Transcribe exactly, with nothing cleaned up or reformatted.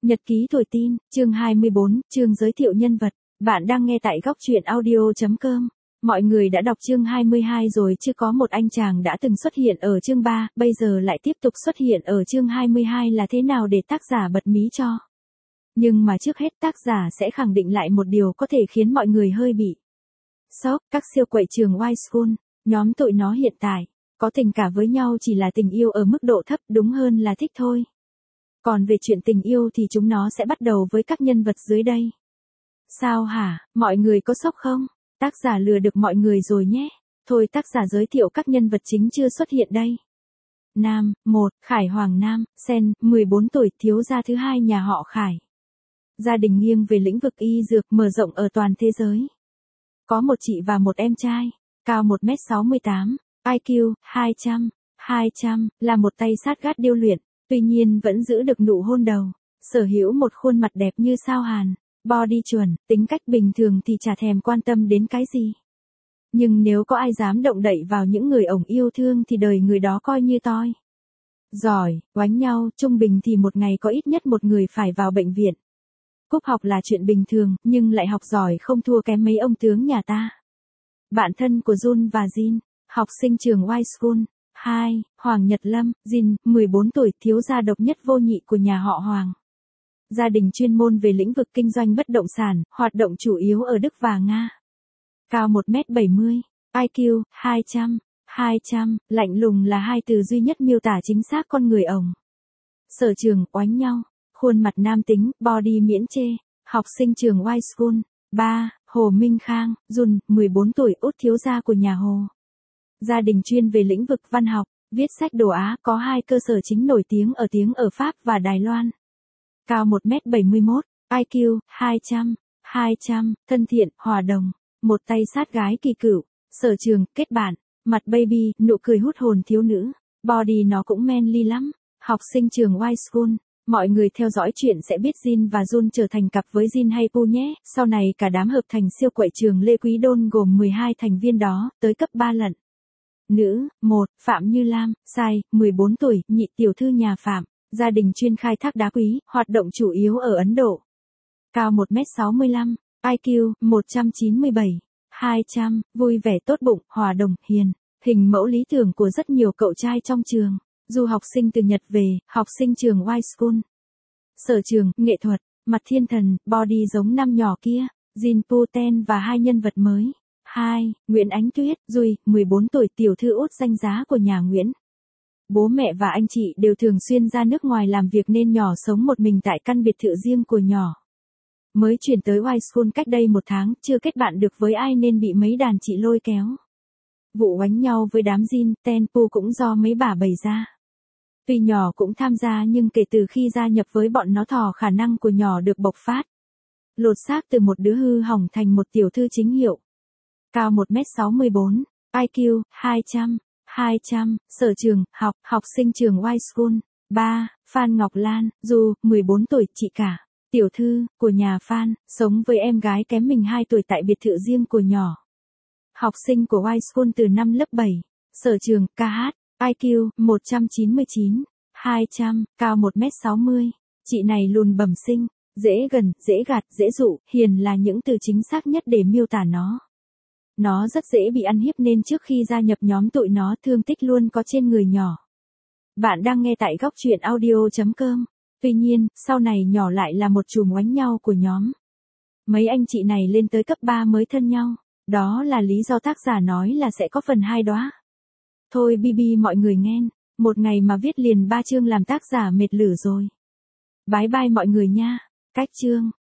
Nhật ký tuổi tin, chương hai mươi bốn, chương giới thiệu nhân vật. Bạn đang nghe tại góc truyện audio chấm com. Mọi người đã đọc chương hai mươi hai rồi chứ, có một anh chàng đã từng xuất hiện ở chương ba, bây giờ lại tiếp tục xuất hiện ở chương hai mươi hai là thế nào để tác giả bật mí cho. Nhưng mà trước hết tác giả sẽ khẳng định lại một điều có thể khiến mọi người hơi bị sốc. Các siêu quậy trường Y School, nhóm tụi nó hiện tại có tình cả với nhau chỉ là tình yêu ở mức độ thấp, đúng hơn là thích thôi. Còn về chuyện tình yêu thì chúng nó sẽ bắt đầu với các nhân vật dưới đây. Sao hả, mọi người có sốc không? Tác giả lừa được mọi người rồi nhé. Thôi tác giả giới thiệu các nhân vật chính chưa xuất hiện đây. Nam, một, Khải Hoàng Nam, Sen, mười bốn tuổi, thiếu gia thứ hai nhà họ Khải. Gia đình nghiêng về lĩnh vực y dược, mở rộng ở toàn thế giới. Có một chị và một em trai, cao một mét sáu mươi tám, I Q hai trăm, hai trăm, là một tay sát gát điêu luyện, tuy nhiên vẫn giữ được nụ hôn đầu, sở hữu một khuôn mặt đẹp như sao hàn, body chuẩn, tính cách bình thường thì chả thèm quan tâm đến cái gì. Nhưng nếu có ai dám động đậy vào những người ổng yêu thương thì đời người đó coi như toi. Giỏi, oánh nhau, trung bình thì một ngày có ít nhất một người phải vào bệnh viện. Cúp học là chuyện bình thường, nhưng lại học giỏi không thua kém mấy ông tướng nhà ta. Bạn thân của Jun và Jin, học sinh trường Y School. hai. Hoàng Nhật Lâm, Jin, mười bốn tuổi, thiếu gia độc nhất vô nhị của nhà họ Hoàng. Gia đình chuyên môn về lĩnh vực kinh doanh bất động sản, hoạt động chủ yếu ở Đức và Nga. Cao một mét bảy mươi, I Q hai trăm, hai trăm, lạnh lùng là hai từ duy nhất miêu tả chính xác con người ổng. Sở trường, oánh nhau, khuôn mặt nam tính, body miễn chê, học sinh trường Y School. ba. Hồ Minh Khang, Jun, mười bốn tuổi, út thiếu gia của nhà Hồ. Gia đình chuyên về lĩnh vực văn học, viết sách đồ Á, có hai cơ sở chính nổi tiếng ở tiếng ở Pháp và Đài Loan. Cao một mét bảy mươi mốt, I Q hai trăm, hai trăm, thân thiện, hòa đồng, một tay sát gái kỳ cựu, sở trường, kết bạn, mặt baby, nụ cười hút hồn thiếu nữ, body nó cũng manly lắm, học sinh trường Y School. Mọi người theo dõi chuyện sẽ biết Jin và Jun trở thành cặp với Jin hay Pu nhé. Sau này cả đám hợp thành siêu quậy trường Lê Quý Đôn gồm mười hai thành viên đó, tới cấp ba lận. Nữ, một, Phạm Như Lam, Sai, mười bốn tuổi, nhị tiểu thư nhà Phạm, gia đình chuyên khai thác đá quý, hoạt động chủ yếu ở Ấn Độ. Cao một mét sáu mươi lăm, I Q một trăm chín mươi bảy, hai trăm, vui vẻ tốt bụng, hòa đồng, hiền, hình mẫu lý tưởng của rất nhiều cậu trai trong trường. Du học sinh từ Nhật về, học sinh trường Y School. Sở trường, nghệ thuật, mặt thiên thần, body giống năm nhỏ kia, Jin Pu Ten và hai nhân vật mới. hai. Nguyễn Ánh Tuyết, Duy, mười bốn tuổi, tiểu thư út danh giá của nhà Nguyễn. Bố mẹ và anh chị đều thường xuyên ra nước ngoài làm việc nên nhỏ sống một mình tại căn biệt thự riêng của nhỏ. Mới chuyển tới Y School cách đây một tháng, chưa kết bạn được với ai nên bị mấy đàn chị lôi kéo. Vụ oánh nhau với đám Jin, Ten Pu cũng do mấy bà bày ra. Tuy nhỏ cũng tham gia nhưng kể từ khi gia nhập với bọn nó thò khả năng của nhỏ được bộc phát. Lột xác từ một đứa hư hỏng thành một tiểu thư chính hiệu. Cao một mét sáu mươi bốn, I Q hai trăm, hai trăm, sở trường, học, học sinh trường Y School. ba. Phan Ngọc Lan, Du, mười bốn tuổi, chị cả, tiểu thư, của nhà Phan, sống với em gái kém mình hai tuổi tại biệt thự riêng của nhỏ. Học sinh của Y School từ năm lớp bảy, sở trường, ca hát, I Q một trăm chín mươi chín, hai trăm, cao một mét sáu mươi, chị này lùn bẩm sinh, dễ gần, dễ gạt, dễ dụ, hiền là những từ chính xác nhất để miêu tả nó. Nó rất dễ bị ăn hiếp nên trước khi gia nhập nhóm tụi nó thương tích luôn có trên người nhỏ. Bạn đang nghe tại góc truyện audio chấm com. Tuy nhiên, sau này nhỏ lại là một chùm oánh nhau của nhóm. Mấy anh chị này lên tới cấp ba mới thân nhau. Đó là lý do tác giả nói là sẽ có phần hai đó. Thôi bi bi mọi người nghe, một ngày mà viết liền ba chương làm tác giả mệt lử rồi. Bye bye mọi người nha. Cách chương.